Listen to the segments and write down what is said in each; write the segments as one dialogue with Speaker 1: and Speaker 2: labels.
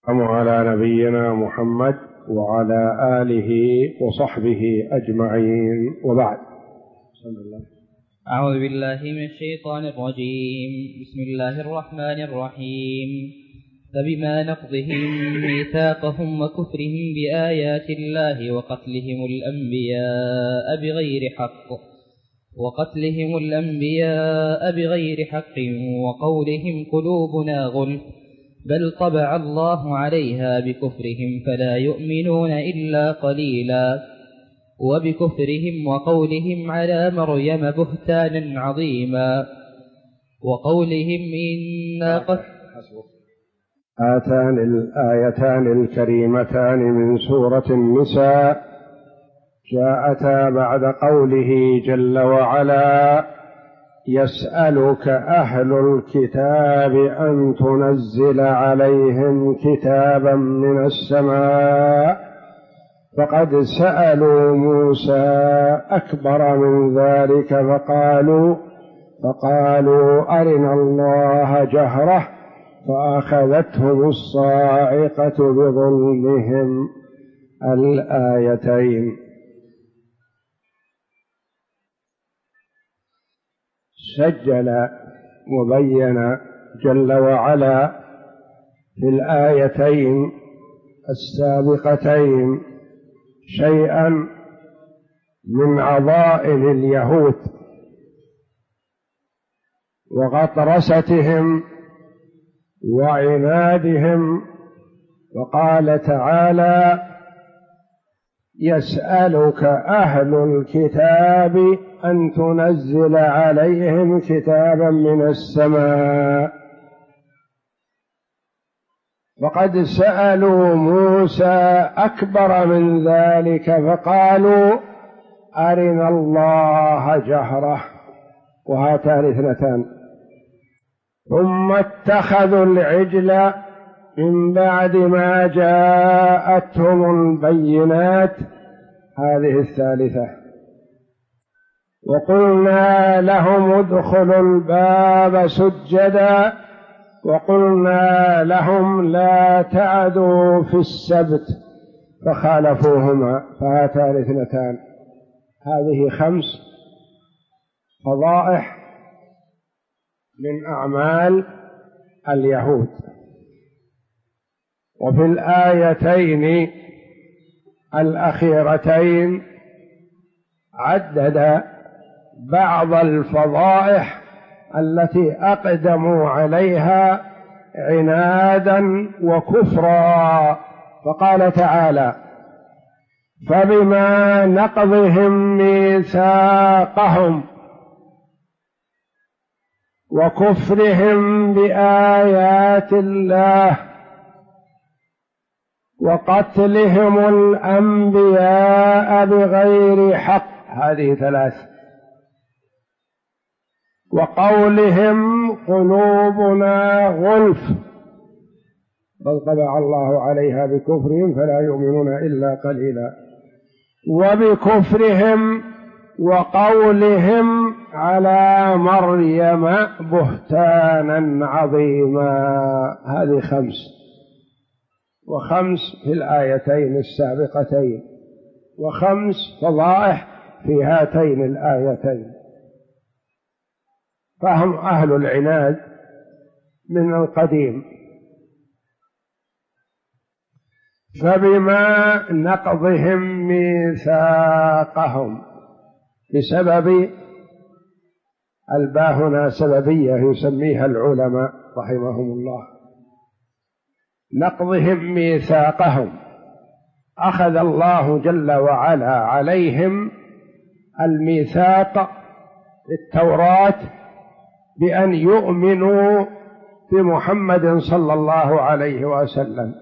Speaker 1: على نبينا محمد وعلى آله وصحبه أجمعين، وبعد.
Speaker 2: أعوذ بالله من الشيطان الرجيم. بسم الله الرحمن الرحيم. فبما نقضهم ميثاقهم وكفرهم بآيات الله وقتلهم الأنبياء بغير حق وقولهم قلوبنا غلف بل طبع الله عليها بكفرهم فلا يؤمنون إلا قليلا وبكفرهم وقولهم على مريم بهتانا عظيما وقولهم إنا
Speaker 1: هاتان الآيتان الكريمتان من سورة النساء جاءتا بعد قوله جل وعلا: يسألك أهل الكتاب أن تنزل عليهم كتابا من السماء، فقد سألوا موسى أكبر من ذلك فقالوا أرنا الله جهرة فأخذتهم الصاعقة بظلمهم. الآيتين. سجل وبين جل وعلا في الآيتين السابقتين شيئا من عظائم اليهود وغطرستهم وعنادهم، وقال تعالى: يسألك أهل الكتاب أن تنزل عليهم كتابا من السماء، وقد سألوا موسى أكبر من ذلك فقالوا أرنا الله جهرة. وهاتان اثنتان. ثم اتخذوا العجل من بعد ما جاءتهم البينات. هذه الثالثة. وقلنا لهم ادخلوا الباب سجدا وقلنا لهم لا تعدوا في السبت فخالفوهما. فهاتان اثنتان. هذه 5 فضائح من أعمال اليهود. وفي الآيتين الأخيرتين عدد بعض الفضائح التي أقدموا عليها عنادا وكفرا. فقال تعالى: فبما نقضهم ميثاقهم وكفرهم بآيات الله وقتلهم الأنبياء بغير حق. هذه 3. وقولهم قلوبنا غلف بل طبع الله عليها بكفرهم فلا يؤمنون إلا قليلا. وبكفرهم وقولهم على مريم بهتانا عظيما. هذه 5. و5 في الآيتين السابقتين، و5 فضائح في هاتين الآيتين. فهم أهل العناد من القديم. فبما نقضهم ميثاقهم، بسبب الباء هنا سببية يسميها العلماء رحمهم الله. نقضهم ميثاقهم، أخذ الله جل وعلا عليهم الميثاق بالتوراة بأن يؤمنوا بمحمد صلى الله عليه وسلم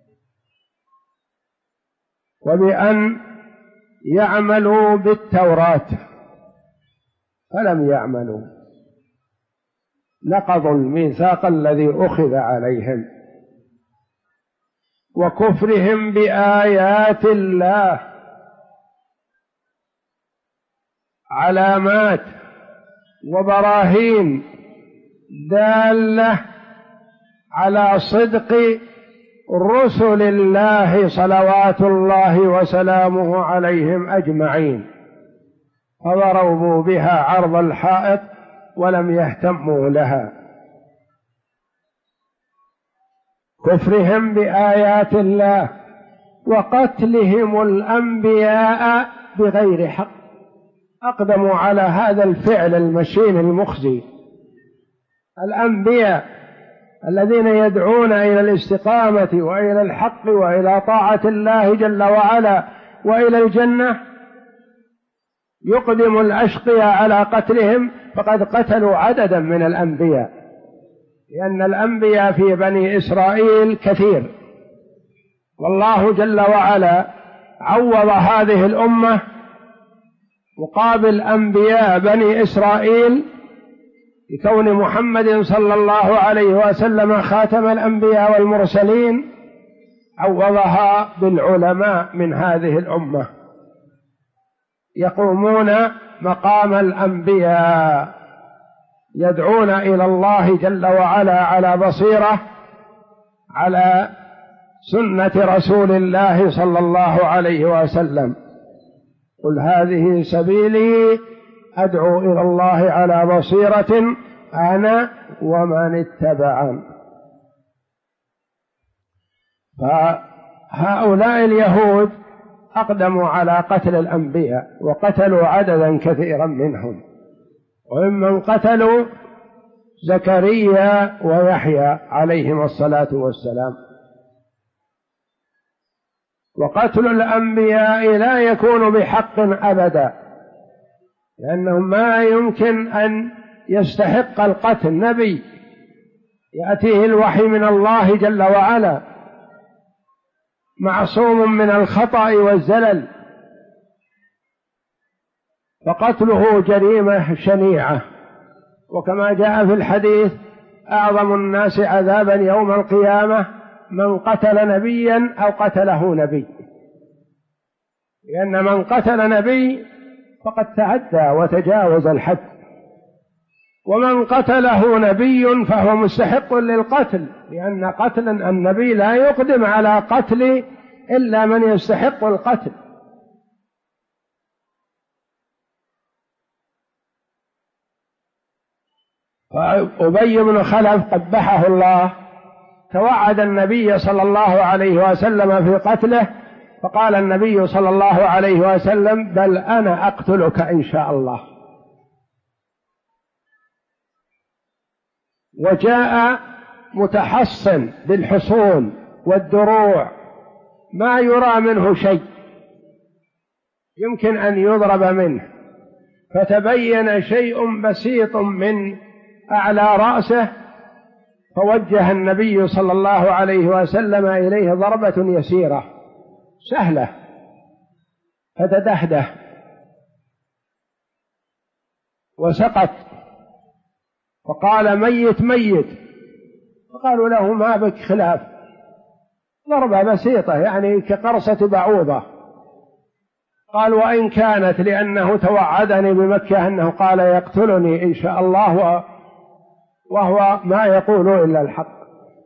Speaker 1: وبأن يعملوا بالتوراة، فلم يعملوا، نقضوا الميثاق الذي أخذ عليهم. وكفرهم بآيات الله، علامات وبراهين دالة على صدق رسل الله صلوات الله وسلامه عليهم أجمعين، فضربوا بها عرض الحائط ولم يهتموا لها. كفرهم بآيات الله وقتلهم الأنبياء بغير حق، أقدموا على هذا الفعل المشين المخزي. الأنبياء الذين يدعون إلى الاستقامة وإلى الحق وإلى طاعة الله جل وعلا وإلى الجنة، يقدم الأشقياء على قتلهم، فقد قتلوا عددا من الأنبياء، لأن الأنبياء في بني إسرائيل كثير، والله جل وعلا عوض هذه الأمة مقابل أنبياء بني إسرائيل بكون محمد صلى الله عليه وسلم خاتم الأنبياء والمرسلين، عوضها بالعلماء من هذه الأمة يقومون مقام الأنبياء، يدعون إلى الله جل وعلا على بصيرة، على سنة رسول الله صلى الله عليه وسلم. قل هذه سبيلي أدعو إلى الله على بصيرة أنا ومن اتبعني. فهؤلاء اليهود أقدموا على قتل الأنبياء وقتلوا عددا كثيرا منهم، وممن قتلوا زكريا ويحيى عليهما الصلاة والسلام. وقتل الأنبياء لا يكون بحق أبدا، لأنه ما يمكن أن يستحق القتل نبي يأتيه الوحي من الله جل وعلا، معصوم من الخطأ والزلل، فقتله جريمة شنيعة. وكما جاء في الحديث: أعظم الناس عذابا يوم القيامة من قتل نبيا أو قتله نبي، لأن من قتل نبي فقد تعدى وتجاوز الحد، ومن قتله نبي فهو مستحق للقتل، لأن قتل النبي لا يقدم على قتل إلا من يستحق القتل. فأبي بن خلف قبحه الله توعد النبي صلى الله عليه وسلم في قتله، فقال النبي صلى الله عليه وسلم: بل أنا أقتلك إن شاء الله. وجاء متحصن بالحصون والدروع ما يرى منه شيء، يمكن أن يضرب منه، فتبين شيء بسيط من أعلى رأسه، فوجه النبي صلى الله عليه وسلم إليه ضربة يسيرة سهلة، فتدحده وسقط، فقال: ميت ميت. فقالوا له: ما بك خلاف، ضربة بسيطة يعني كقرصة بعوضة. قال: وإن كانت، لأنه توعدني بمكة أنه قال يقتلني إن شاء الله، وهو ما يقول إلا الحق.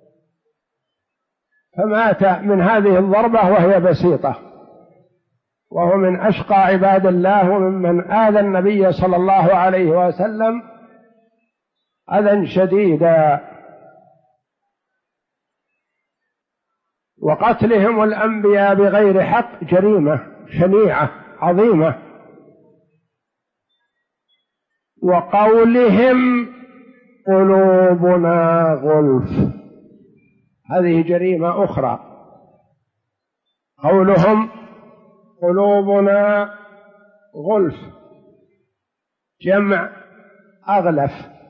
Speaker 1: فمات من هذه الضربة وهي بسيطة، وهو من أشقى عباد الله، وممن آذى النبي صلى الله عليه وسلم أذى شديدا. وقتلهم الأنبياء بغير حق جريمة شنيعة عظيمة. وقولهم قلوبنا غلف، هذه جريمة أخرى. قولهم قلوبنا غلف جمع أغلف،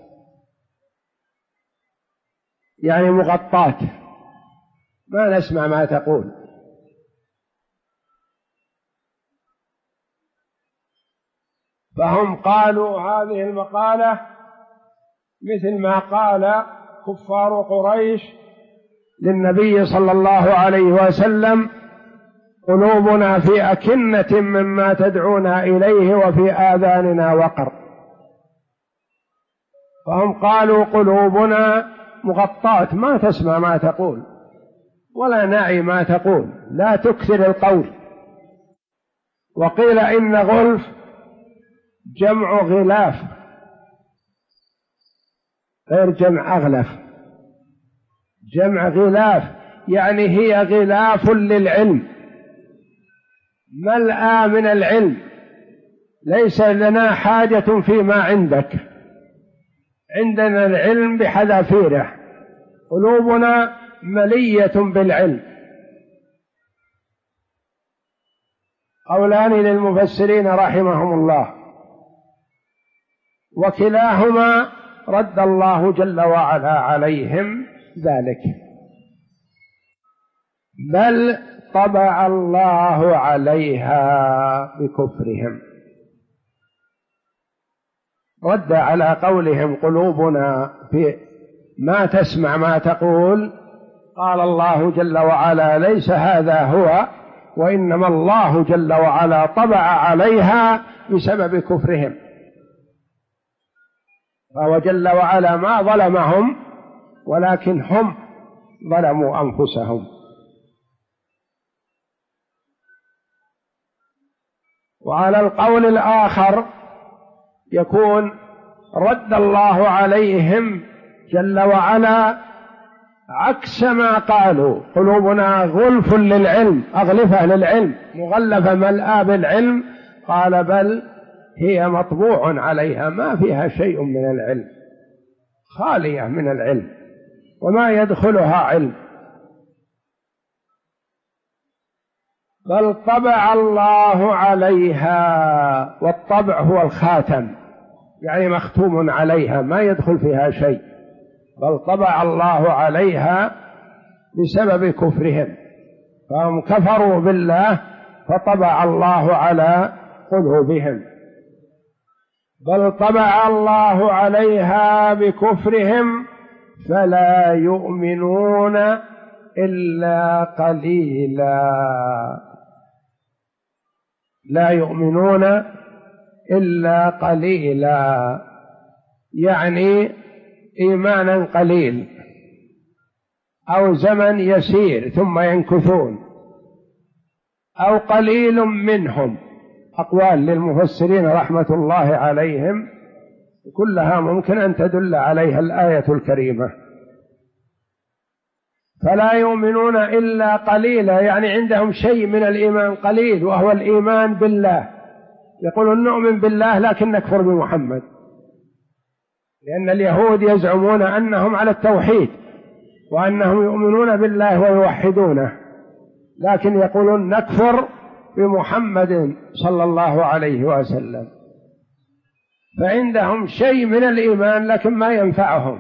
Speaker 1: يعني مغطاة، ما نسمع ما تقول. فهم قالوا هذه المقالة مثل ما قال كفار قريش للنبي صلى الله عليه وسلم: قلوبنا في أكنة مما تدعونا إليه وفي آذاننا وقر. فهم قالوا قلوبنا مغطاة ما تسمع ما تقول، ولا نعي ما تقول، لا تكثر القول. وقيل إن غلف جمع غلاف غير جمع أغلف، جمع غلاف يعني هي غلاف للعلم، ملأى من العلم، ليس لنا حاجة فيما عندك، عندنا العلم بحذافيره، قلوبنا ملية بالعلم. قولان للمفسرين رحمهم الله، وكلاهما رد الله جل وعلا عليهم ذلك. بل طبع الله عليها بكفرهم، رد على قولهم قلوبنا في ما تسمع ما تقول، قال الله جل وعلا ليس هذا هو، وإنما الله جل وعلا طبع عليها بسبب كفرهم، فهو جل وعلا ما ظلمهم ولكن هم ظلموا أنفسهم. وعلى القول الآخر يكون رد الله عليهم جل وعلا عكس ما قالوا، قلوبنا غلف للعلم، أغلفة للعلم، مغلفة ملآ بالعلم، قال بل هي مطبوع عليها، ما فيها شيء من العلم، خالية من العلم وما يدخلها علم. بل طبع الله عليها، والطبع هو الخاتم، يعني مختوم عليها ما يدخل فيها شيء. بل طبع الله عليها بسبب كفرهم، فهم كفروا بالله فطبع الله على قلوبهم. بل طبع الله عليها بكفرهم فلا يؤمنون إلا قليلا، لا يؤمنون إلا قليلا، يعني إيمانا قليل أو زمن يسير ثم ينكثون، أو قليل منهم. أقوال للمفسرين رحمة الله عليهم كلها ممكن أن تدل عليها الآية الكريمة. فلا يؤمنون إلا قليلا، يعني عندهم شيء من الإيمان قليل، وهو الإيمان بالله. يقولون نؤمن بالله لكن نكفر بمحمد، لأن اليهود يزعمون أنهم على التوحيد وأنهم يؤمنون بالله ويوحدونه، لكن يقولون نكفر بمحمد صلى الله عليه وسلم. فعندهم شيء من الإيمان لكن ما ينفعهم،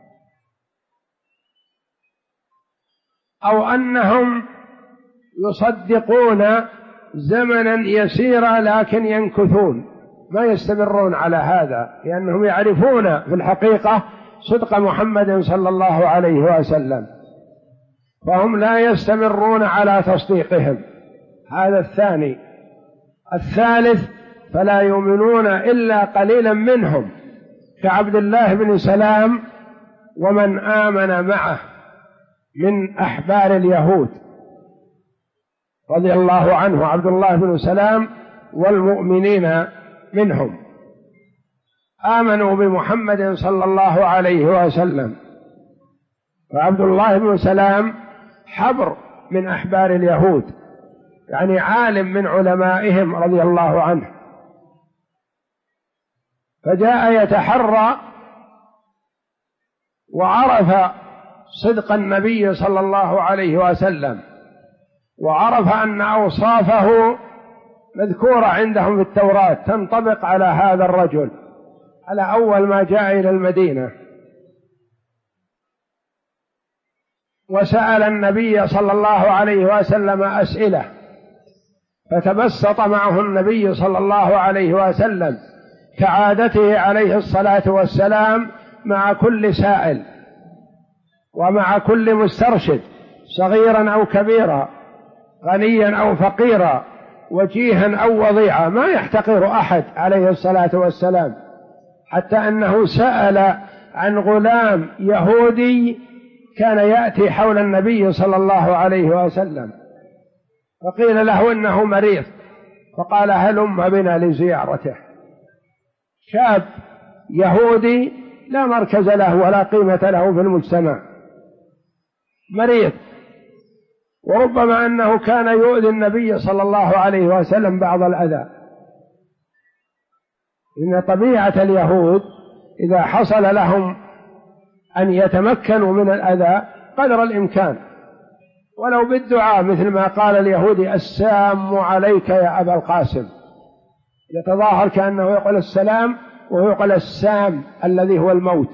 Speaker 1: أو أنهم يصدقون زمنا يسيرا لكن ينكثون، ما يستمرون على هذا، لأنهم يعرفون في الحقيقة صدق محمد صلى الله عليه وسلم، فهم لا يستمرون على تصديقهم. هذا الثاني. الثالث فلا يؤمنون إلا قليلا منهم، كعبد الله بن سلام ومن آمن معه من أحبار اليهود رضي الله عنه، عبد الله بن سلام والمؤمنين منهم آمنوا بمحمد صلى الله عليه وسلم. وعبد الله بن سلام حبر من أحبار اليهود، يعني عالم من علمائهم رضي الله عنه، فجاء يتحرى وعرف صدق النبي صلى الله عليه وسلم، وعرف أن أوصافه مذكورة عندهم في التوراة تنطبق على هذا الرجل على أول ما جاء إلى المدينة، وسأل النبي صلى الله عليه وسلم أسئلة، فتبسط معه النبي صلى الله عليه وسلم كعادته عليه الصلاة والسلام مع كل سائل ومع كل مسترشد، صغيرا أو كبيرا، غنيا أو فقيرا، وجيها أو وضيعا، ما يحتقر أحد عليه الصلاة والسلام، حتى أنه سأل عن غلام يهودي كان يأتي حول النبي صلى الله عليه وسلم، فقيل له إنه مريض، فقال هلم بنا لزيارته. شاب يهودي لا مركز له ولا قيمة له في المجتمع، مريض، وربما أنه كان يؤذي النبي صلى الله عليه وسلم بعض الأذى، إن طبيعة اليهود إذا حصل لهم أن يتمكنوا من الأذى قدر الإمكان ولو بالدعاء، مثل ما قال اليهودي السام عليك يا أبا القاسم، يتظاهر كأنه يقول السلام وهو يقول السام الذي هو الموت،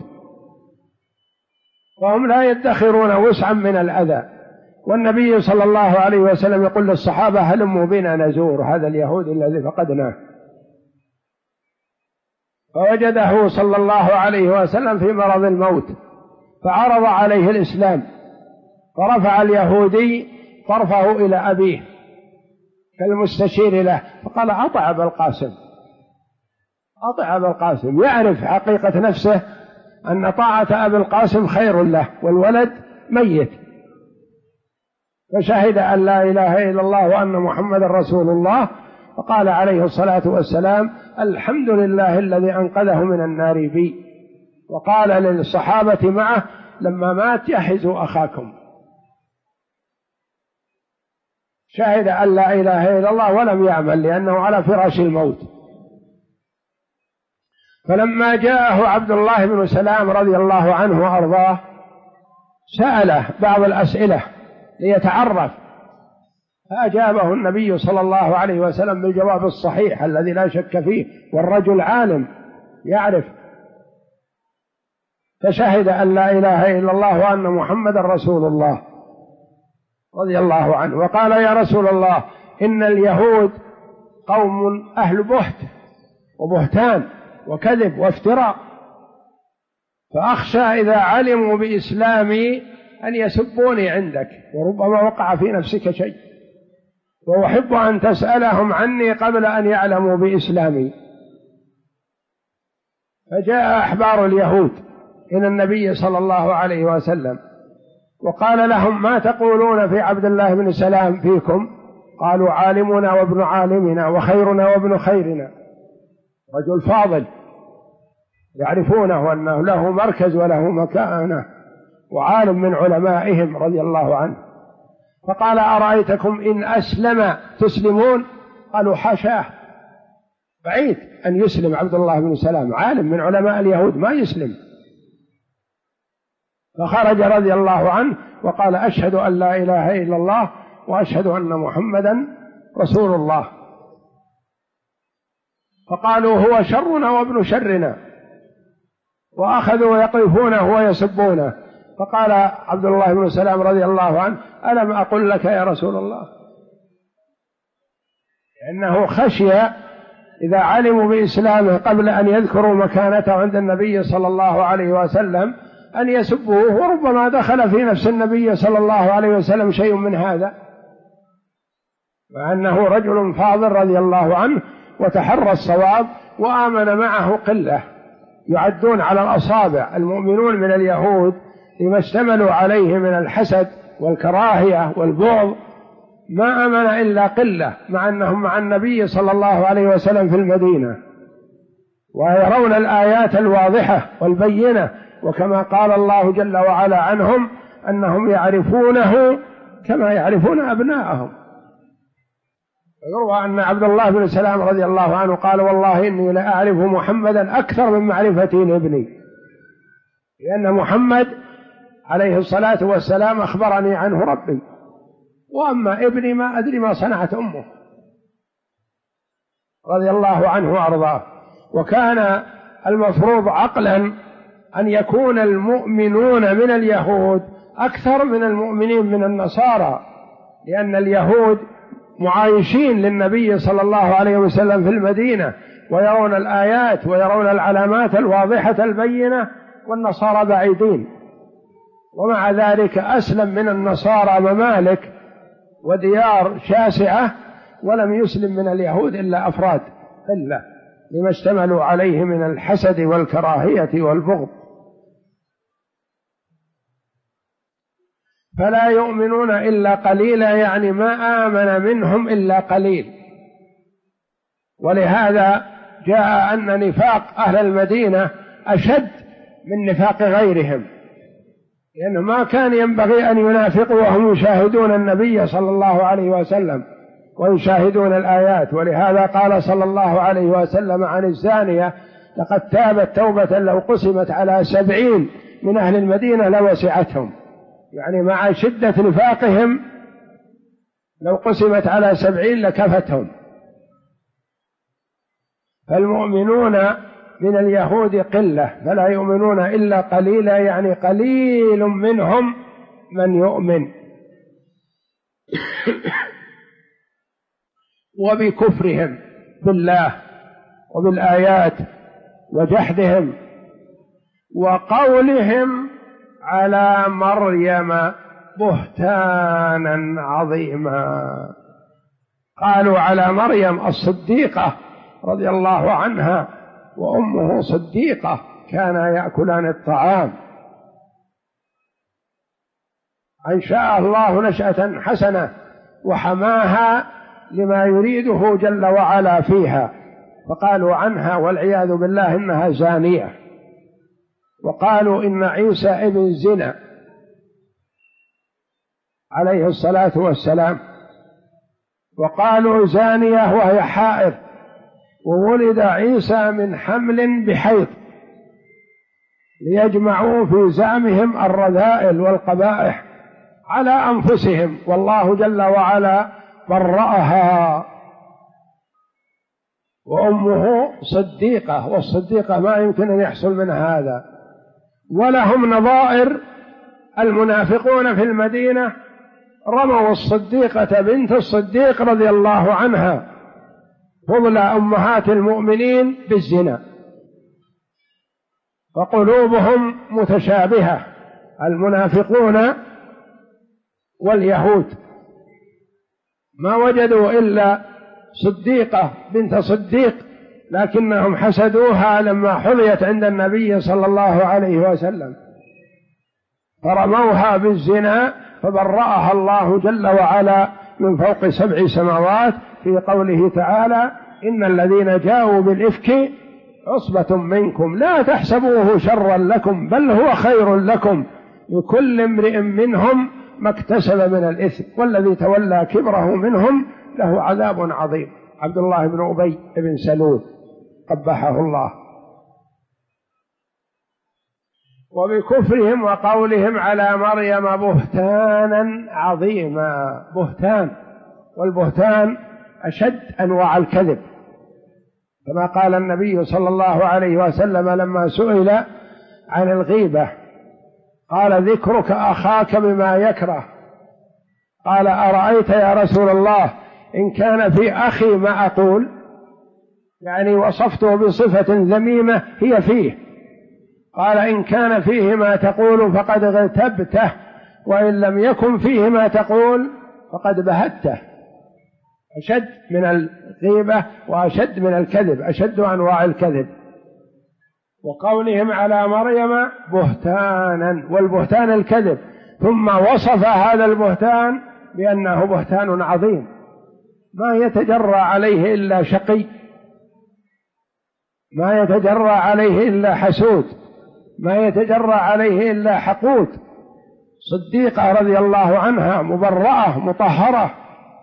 Speaker 1: وهم لا يدخرون وسعا من الأذى. والنبي صلى الله عليه وسلم يقول للصحابة هلموا بنا نزور هذا اليهودي الذي فقدناه، فوجده صلى الله عليه وسلم في مرض الموت، فعرض عليه الإسلام، فرفع اليهودي طرفه إلى أبيه كالمستشير له، فقال أطع أبا القاسم، أطع أبا القاسم، يعرف حقيقة نفسه أن طاعة أبي القاسم خير له والولد ميت. فشهد أن لا إله إلا الله وأن محمد رسول الله، فقال عليه الصلاة والسلام الحمد لله الذي أنقذه من النار بي. وقال للصحابة معه لما مات جهزوا أخاكم. شهد أن لا إله إلا الله ولم يعمل لأنه على فراش الموت. فلما جاءه عبد الله بن سلام رضي الله عنه وأرضاه سأله بعض الأسئلة ليتعرف، فأجابه النبي صلى الله عليه وسلم بالجواب الصحيح الذي لا شك فيه، والرجل عالم يعرف. فشهد أن لا إله إلا الله وأن محمد رسول الله رضي الله عنه. وقال يا رسول الله إن اليهود قوم أهل بهت وبهتان وكذب وافتراء، فأخشى إذا علموا بإسلامي أن يسبوني عندك، وربما وقع في نفسك شيء، وأحب أن تسألهم عني قبل أن يعلموا بإسلامي. فجاء أحبار اليهود إلى النبي صلى الله عليه وسلم وقال لهم ما تقولون في عبد الله بن سلام فيكم؟ قالوا عالمنا وابن عالمنا وخيرنا وابن خيرنا، رجل فاضل يعرفونه أنه له مركز وله مكانة وعالم من علمائهم رضي الله عنه. فقال أرأيتكم إن أسلم تسلمون؟ قالوا حاشاه، بعيد أن يسلم عبد الله بن سلام، عالم من علماء اليهود ما يسلم. فخرج رضي الله عنه وقال أشهد أن لا إله إلا الله وأشهد أن محمدا رسول الله. فقالوا هو شرنا وابن شرنا، وأخذوا يقذفونه ويسبونه. فقال عبد الله بن سلام رضي الله عنه ألم أقل لك يا رسول الله؟ لأنه خشي إذا علموا بإسلامه قبل أن يذكروا مكانته عند النبي صلى الله عليه وسلم أن يسبوه، وربما دخل في نفس النبي صلى الله عليه وسلم شيء من هذا، وأنه رجل فاضل رضي الله عنه وتحرى الصواب، وآمن معه قلة يعدون على الأصابع المؤمنون من اليهود لما اشتملوا عليه من الحسد والكراهية والبغض، ما آمن إلا قلة، مع أنهم مع النبي صلى الله عليه وسلم في المدينة ويرون الآيات الواضحة والبينة، وكما قال الله جل وعلا عنهم أنهم يعرفونه كما يعرفون أبناءهم. يروى أن عبد الله بن سلام رضي الله عنه قال والله إني لأعرف محمدا أكثر من معرفتي لابني، لأن محمد عليه الصلاة والسلام أخبرني عنه ربي، وأما ابني ما أدري ما صنعت أمه، رضي الله عنه وأرضاه. وكان المفروض عقلا أن يكون المؤمنون من اليهود أكثر من المؤمنين من النصارى، لأن اليهود معايشين للنبي صلى الله عليه وسلم في المدينة ويرون الآيات ويرون العلامات الواضحة البينة، والنصارى بعيدين، ومع ذلك أسلم من النصارى ممالك وديار شاسعة، ولم يسلم من اليهود إلا أفراد قلة لما اشتملوا عليه من الحسد والكراهية والبغض. فلا يؤمنون إلا قليلا، يعني ما آمن منهم إلا قليل. ولهذا جاء أن نفاق أهل المدينة أشد من نفاق غيرهم، لأنه ما كان ينبغي أن ينافقوا وهم يشاهدون النبي صلى الله عليه وسلم ويشاهدون الآيات. ولهذا قال صلى الله عليه وسلم عن الزانية: لقد تابت توبة لو قسمت على 70 من أهل المدينة لوسعتهم، يعني مع شدة نفاقهم لو قسمت على 70 لكفتهم. فالمؤمنون من اليهود قلة، فلا يؤمنون إلا قليلا، يعني قليل منهم من يؤمن. وبكفرهم بالله وبالآيات وجحدهم وقولهم على مريم بهتانا عظيما. قالوا على مريم الصديقة رضي الله عنها وأمه صديقة كانا يأكلان الطعام، أنشأ الله نشأة حسنة وحماها لما يريده جل وعلا فيها، فقالوا عنها والعياذ بالله إنها زانية، وقالوا إن عيسى ابن زنا عليه الصلاة والسلام، وقالوا زانية وهي حائض، وولد عيسى من حمل بحيض، ليجمعوا في زعمهم الرذائل والقبائح على أنفسهم، والله جل وعلا برأها. وأمه صديقة، والصديقة ما يمكن أن يحصل من هذا. ولهم نظائر المنافقون في المدينة رموا الصديقة بنت الصديق رضي الله عنها فضل أمهات المؤمنين بالزنا، وقلوبهم متشابهة، المنافقون واليهود ما وجدوا إلا صديقة بنت صديق، لكنهم حسدوها لما حظيت عند النبي صلى الله عليه وسلم فرموها بالزنا، فبرأها الله جل وعلا من فوق 7 سماوات في قوله تعالى: إن الذين جاءوا بالإفك عصبة منكم لا تحسبوه شرا لكم بل هو خير لكم لكل امرئ منهم ما اكتسب من الإثم والذي تولى كبره منهم له عذاب عظيم. عبد الله بن أبي بن سلول قبحه الله. وبكفرهم وقولهم على مريم بهتانا عظيما. بهتان، والبهتان أشد أنواع الكذب، كما قال النبي صلى الله عليه وسلم لما سئل عن الغيبة قال: ذكرك أخاك بما يكره. قال: أرأيت يا رسول الله إن كان في أخي ما أقول، يعني وصفته بصفة ذميمة هي فيه. قال: إن كان فيه ما تقول فقد اغتبته، وإن لم يكن فيه ما تقول فقد بهته. أشد من الغيبة وأشد من الكذب، أشد أنواع الكذب. وقولهم على مريم بهتانا، والبهتان الكذب، ثم وصف هذا البهتان بأنه بهتان عظيم ما يتجرى عليه إلا شقي، ما يتجرى عليه إلا حسود، ما يتجرى عليه إلا حقود. صديقة رضي الله عنها مبرأة مطهرة،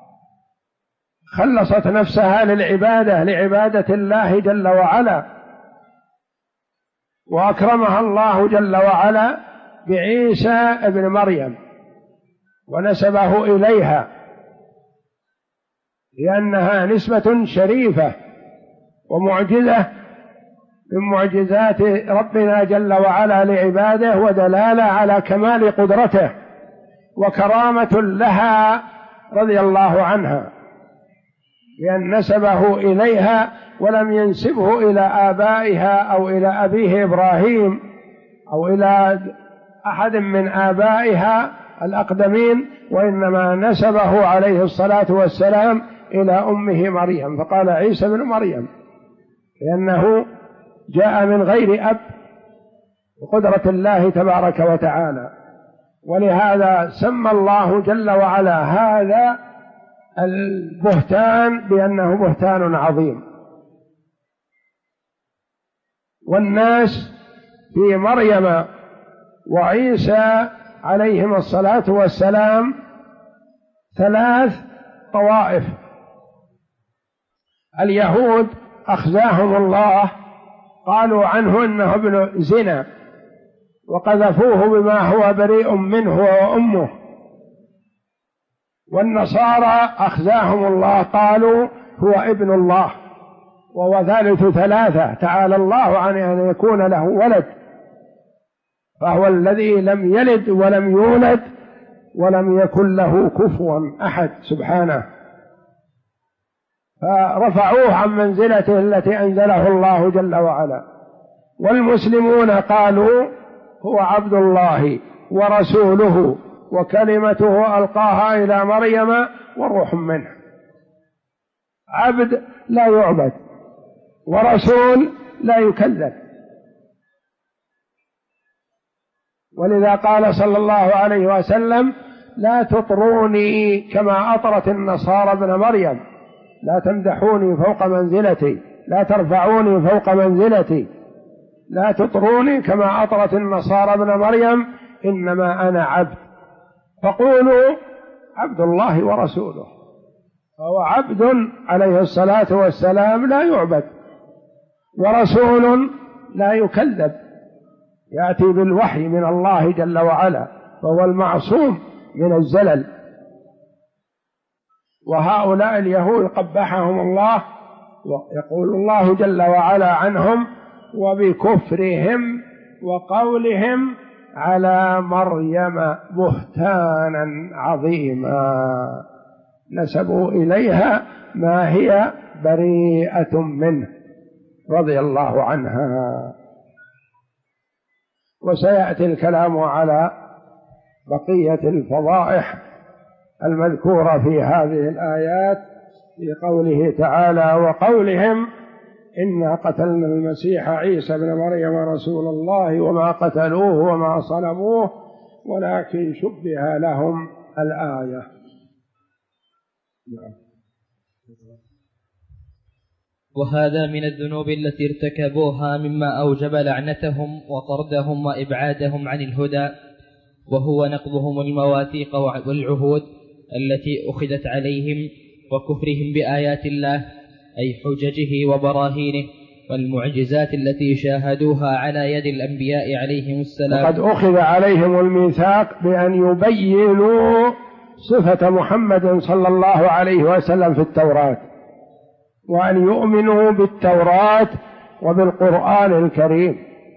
Speaker 1: خلصت نفسها للعبادة، لعبادة الله جل وعلا، وأكرمها الله جل وعلا بعيسى ابن مريم ونسبه إليها لأنها نسبة شريفة ومعجزة من معجزات ربنا جل وعلا لعباده، ودلالة على كمال قدرته، وكرامة لها رضي الله عنها، لأن نسبه إليها ولم ينسبه إلى آبائها أو إلى أبيه إبراهيم أو إلى أحد من آبائها الأقدمين، وإنما نسبه عليه الصلاة والسلام إلى أمه مريم، فقال عيسى بن مريم، لأنه جاء من غير أب بقدرة الله تبارك وتعالى. ولهذا سمى الله جل وعلا هذا البهتان بأنه بهتان عظيم. والناس في مريم وعيسى عليهما الصلاة والسلام 3 طوائف. اليهود أخزاهم الله، قالوا عنه إنه ابن زنا وقذفوه بما هو بريء منه وأمه. والنصارى أخزاهم الله، قالوا هو ابن الله وهو ثالث 3، تعالى الله عن أن يكون له ولد، فهو الذي لم يلد ولم يولد ولم يكن له كفوا أحد سبحانه، فرفعوه عن منزلته التي أنزله الله جل وعلا. والمسلمون قالوا هو عبد الله ورسوله وكلمته ألقاها إلى مريم وروح منه. عبد لا يعبد ورسول لا يكذب. ولذا قال صلى الله عليه وسلم لا تطروني كما أطرت النصارى ابن مريم، لا تمدحوني فوق منزلتي، لا ترفعوني فوق منزلتي، لا تطروني كما أطرت النصارى ابن مريم، إنما أنا عبد، فقولوا عبد الله ورسوله. فهو عبد عليه الصلاة والسلام لا يعبد، ورسول لا يكذب، يأتي بالوحي من الله جل وعلا، فهو المعصوم من الزلل. وهؤلاء اليهود قبحهم الله، ويقول الله جل وعلا عنهم وبكفرهم وقولهم على مريم بهتانا عظيما نسبوا إليها ما هي بريئة منه رضي الله عنها. وسيأتي الكلام على بقية الفضائح المذكورة في هذه الآيات في قوله تعالى وقولهم إنا قتلنا المسيح عيسى بن مريم رسول الله وما قتلوه وما صلبوه ولكن شبه لهم الآية.
Speaker 2: وهذا من الذنوب التي ارتكبوها مما أوجب لعنتهم وطردهم وإبعادهم عن الهدى، وهو نقضهم المواثيق والعهود التي أخذت عليهم وكفرهم بآيات الله أي حججه وبراهينه والمعجزات التي شاهدوها على يد الأنبياء عليهم السلام.
Speaker 1: وقد أخذ عليهم الميثاق بأن يبينوا صفة محمد صلى الله عليه وسلم في التوراة، وأن يؤمنوا بالتوراة وبالقرآن الكريم.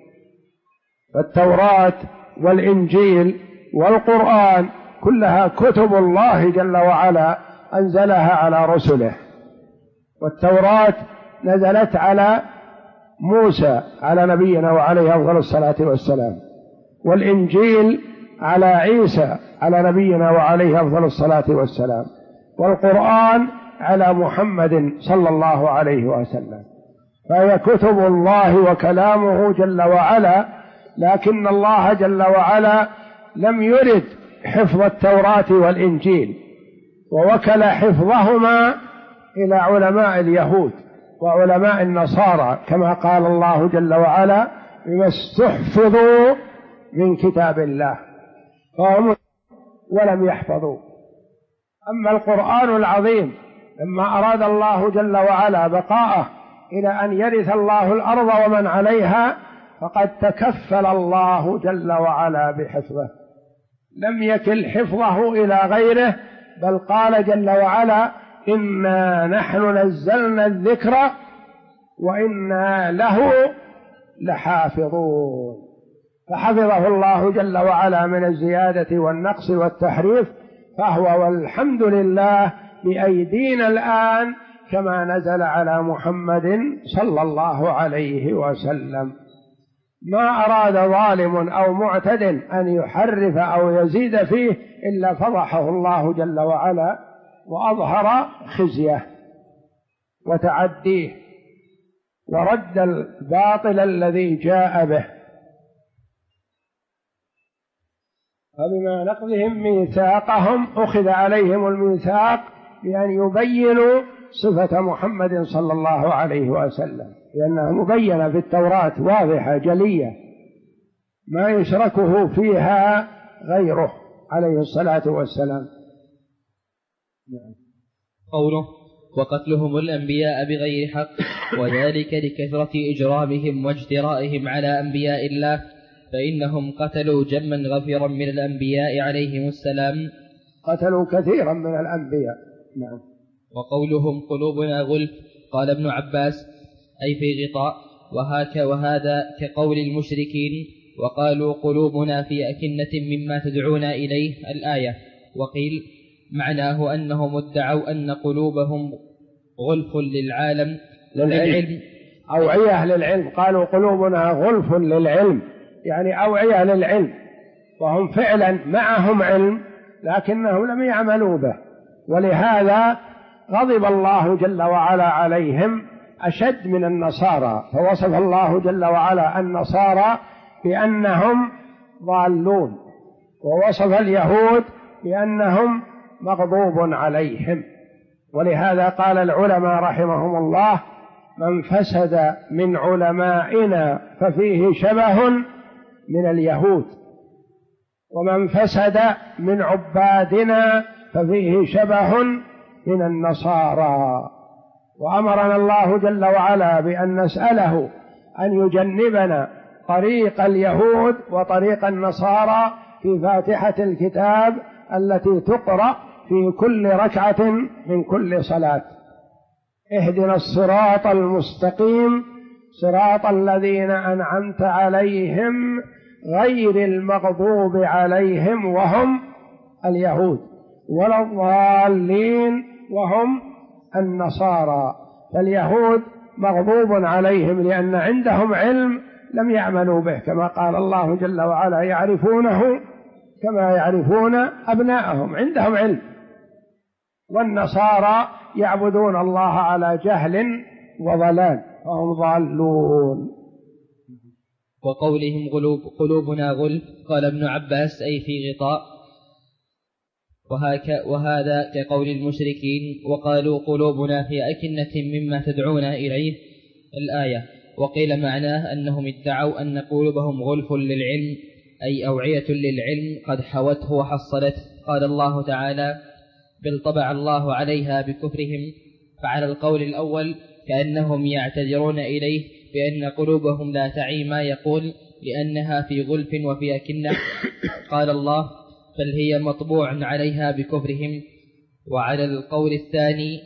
Speaker 1: فالتوراة والإنجيل والقرآن كلها كتب الله جل وعلا أنزلها على رسله. والتوراة نزلت على موسى على نبينا وعليه أفضل الصلاة والسلام، والإنجيل على عيسى على نبينا وعليه أفضل الصلاة والسلام، والقرآن على محمد صلى الله عليه وسلم. فهي كتب الله وكلامه جل وعلا، لكن الله جل وعلا لم يرد حفظ التوراة والإنجيل، ووكل حفظهما إلى علماء اليهود وعلماء النصارى، كما قال الله جل وعلا بما استحفظوا من كتاب الله، فهم ولم يحفظوا. أما القرآن العظيم لما أراد الله جل وعلا بقاءه إلى أن يرث الله الأرض ومن عليها، فقد تكفل الله جل وعلا بحفظه، لم يكل حفظه إلى غيره، بل قال جل وعلا إنا نحن نزلنا الذكر وإنا له لحافظون. فحفظه الله جل وعلا من الزيادة والنقص والتحريف، فهو والحمد لله بأيدينا الآن كما نزل على محمد صلى الله عليه وسلم. ما أراد ظالم أو معتد أن يحرف أو يزيد فيه إلا فضحه الله جل وعلا وأظهر خزيه وتعديه ورد الباطل الذي جاء به. فبما نقضهم ميثاقهم أخذ عليهم الميثاق بأن يبينوا صفة محمد صلى الله عليه وسلم، لأنها مبينة في التوراة واضحة جلية ما يشركه فيها غيره عليه الصلاة والسلام.
Speaker 2: قوله وقتلهم الأنبياء بغير حق، وذلك لكثرة إجرامهم واجترائهم على أنبياء الله، فإنهم قتلوا جما غفيرا من الأنبياء عليهم السلام،
Speaker 1: قتلوا كثيرا من الأنبياء. نعم.
Speaker 2: وقولهم قلوبنا غلف، قال ابن عباس أي في غطاء، وهذا كقول المشركين وقالوا قلوبنا في أكنة مما تدعون إليه الآية. وقيل معناه أنهم ادعوا أن قلوبهم غلف للعالم للعلم،
Speaker 1: أوعية للعلم، قالوا قلوبنا غلف للعلم يعني أوعية للعلم، وهم فعلا معهم علم لكنهم لم يعملوا به، ولهذا غضب الله جل وعلا عليهم أشد من النصارى، فوصف الله جل وعلا النصارى بأنهم ضالون، ووصف اليهود بأنهم مغضوب عليهم. ولهذا قال العلماء رحمهم الله: من فسد من علمائنا ففيه شبه من اليهود، ومن فسد من عبادنا ففيه شبه من النصارى. وأمرنا الله جل وعلا بأن نسأله أن يجنبنا طريق اليهود وطريق النصارى في فاتحة الكتاب التي تقرأ في كل ركعة من كل صلاة. اهدنا الصراط المستقيم صراط الذين أنعمت عليهم غير المغضوب عليهم وهم اليهود ولا الضالين وهم النصارى. فاليهود مغضوب عليهم لأن عندهم علم لم يعملوا به، كما قال الله جل وعلا: يعرفونه كما يعرفون أبناءهم، عندهم علم. والنصارى يعبدون الله على جهل وضلال فهم ضالون.
Speaker 2: وقولهم قلوبنا غلف، قال ابن عباس أي في غطاء، وهذا كقول المشركين وقالوا قلوبنا في أكنة مما تدعون إليه الآية. وقيل معناه أنهم ادعوا أن قلوبهم غلف للعلم أي أوعية للعلم قد حوته وحصلته. قال الله تعالى: بل طبع الله عليها بكفرهم. فعلى القول الأول كأنهم يعتذرون إليه بأن قلوبهم لا تعي ما يقول لأنها في غلف وفي أكنة. قال الله: بل هي مطبوع عليها بكفرهم. وعلى القول الثاني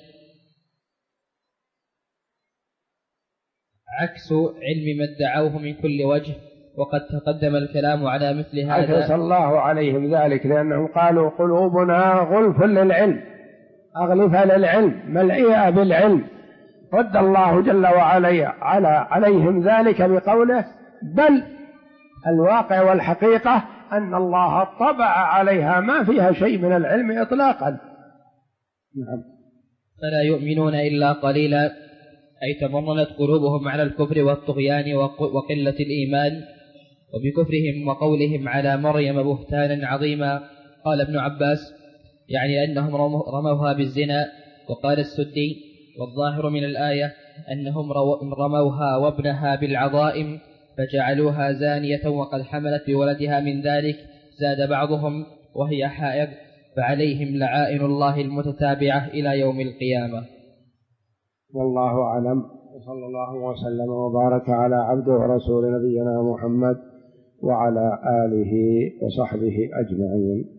Speaker 2: عكس علم ما ادعوه من كل وجه، وقد تقدم الكلام على مثل هذا.
Speaker 1: عكس الله عليهم ذلك لأنهم قالوا قلوبنا غلف للعلم، أغلفة للعلم ملئية بالعلم. رد الله جل وعلا عليهم ذلك بقوله: بل الواقع والحقيقة أن الله طبع عليها ما فيها شيء من العلم إطلاقا.
Speaker 2: نعم. فلا يؤمنون إلا قليلا، أي تمرنت قلوبهم على الكفر والطغيان وقلة الإيمان، وبكفرهم وقولهم على مريم بهتانا عظيما. قال ابن عباس: يعني أنهم رموها بالزنا. وقال السدي: والظاهر من الآية أنهم رموها وابنها بالعظائم فجعلوها زانية وقد حملت بولدها من ذلك. زاد بعضهم: وهي حائض، فعليهم لعائن الله المتتابعة إلى يوم القيامة.
Speaker 1: والله أعلم، وصلى الله وسلم وبارك على عبده ورسول نبينا محمد وعلى آله وصحبه أجمعين.